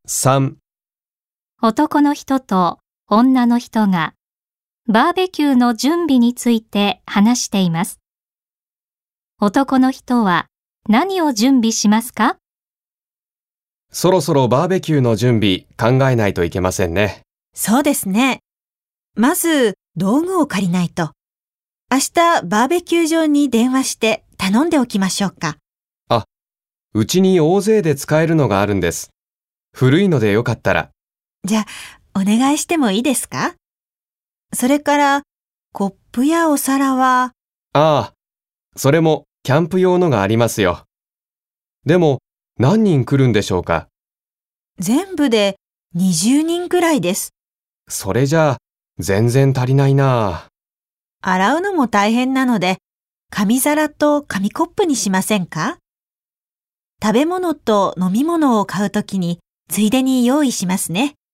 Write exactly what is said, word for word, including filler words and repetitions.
さん、 男の人と女の人がバーベキューの準備について話しています。男の人は何を準備しますか？ そろそろバーベキューの準備考えないといけませんね。 そうですね。まず道具を借りないと。明日バーベキュー場に電話して頼んでおきましょうか。 うちに大勢で使えるのがあるんです。古いのでよかったら。 じゃあ、お願いしてもいいですか？それから、コップやお皿は、 ああ、それもキャンプ用のがありますよ。でも、何人来るんでしょうか？ 全部でにじゅうにんくらいです。 それじゃあ、全然足りないなあ。 洗うのも大変なので、紙皿と紙コップにしませんか？食べ物と飲み物を買うときに、ついでに用意しますね。